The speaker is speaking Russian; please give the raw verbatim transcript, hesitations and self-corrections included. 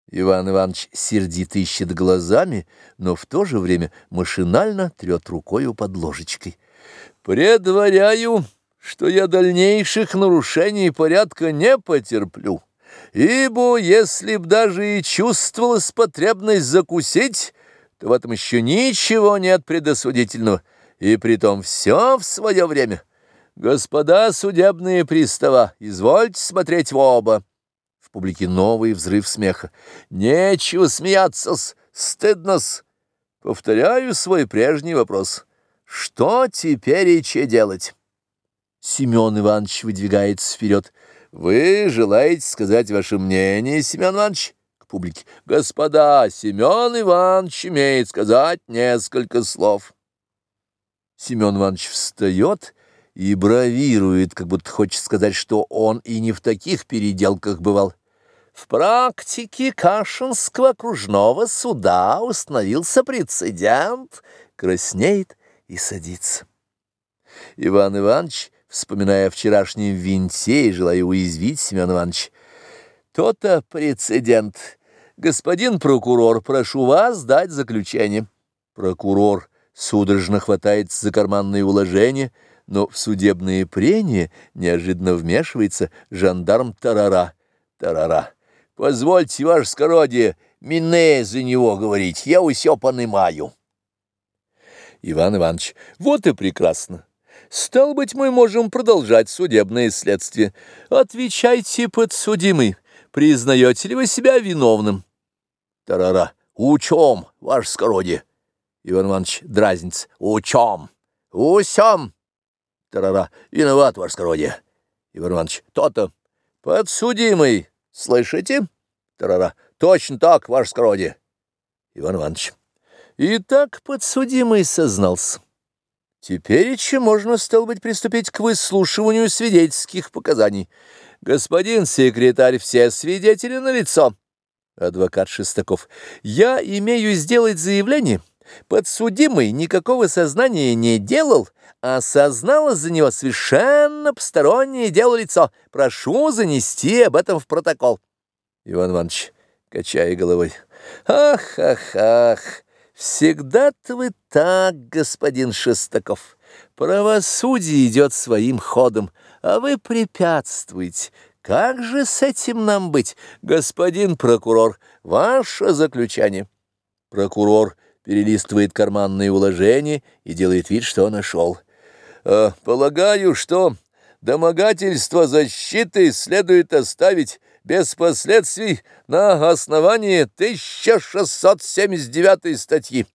Иван Иванович сердито ищет глазами, но в то же время машинально трет рукою под ложечкой. «Предваряю, что я дальнейших нарушений порядка не потерплю, ибо если б даже и чувствовалась потребность закусить, то в этом еще ничего нет предосудительного, и притом все в свое время. Господа судебные пристава, извольте смотреть в оба». В публике новый взрыв смеха. «Нечего смеяться-с, стыдно-с. Повторяю свой прежний вопрос. Что теперь и че делать?» Семен Иванович выдвигается вперед. «Вы желаете сказать ваше мнение, Семен Иванович?» К публике. «Господа, Семен Иванович имеет сказать несколько слов». Семен Иванович встает и бравирует, как будто хочет сказать, что он и не в таких переделках бывал. В практике Кашинского окружного суда установился прецедент, краснеет и садится. Иван Иванович, вспоминая о вчерашнем винте и желая уязвить Семена Ивановича: «То-то прецедент. Господин прокурор, прошу вас дать заключение». Прокурор судорожно хватается за карманные уложения, но в судебные прения неожиданно вмешивается жандарм Тарара. Тарара. «Позвольте, ваше скородие, мине за него говорить, я усё понимаю». Иван Иванович: «Вот и прекрасно. Стало быть, мы можем продолжать судебное следствие. Отвечайте, подсудимый, признаете ли вы себя виновным?» Тарара. «Учем, ваше скородие». Иван Иванович дразнится: «Учем, усем». Тарара. «Виноват, ваше скородие». Иван Иванович: «То-то». «Подсудимый, слышите?» Тарара. «Точно так, ваше скородие». Иван Иванович: «Итак, подсудимый сознался. Теперь еще можно, стало быть, приступить к выслушиванию свидетельских показаний. Господин секретарь, все свидетели налицо». Адвокат Шестаков. «Я имею сделать заявление. Подсудимый никакого сознания не делал, а сознало за него совершенно постороннее дело лицо. Прошу занести об этом в протокол». Иван Иванович, качая головой: «Ах, ах, ах, всегда-то вы так, господин Шестаков. Правосудие идет своим ходом, а вы препятствуете. Как же с этим нам быть, господин прокурор? Ваше заключение». Прокурор перелистывает карманные уложения и делает вид, что нашел. «Э, полагаю, что домогательство защиты следует оставить без последствий на основании тысяча шестьсот семьдесят девятой статьи.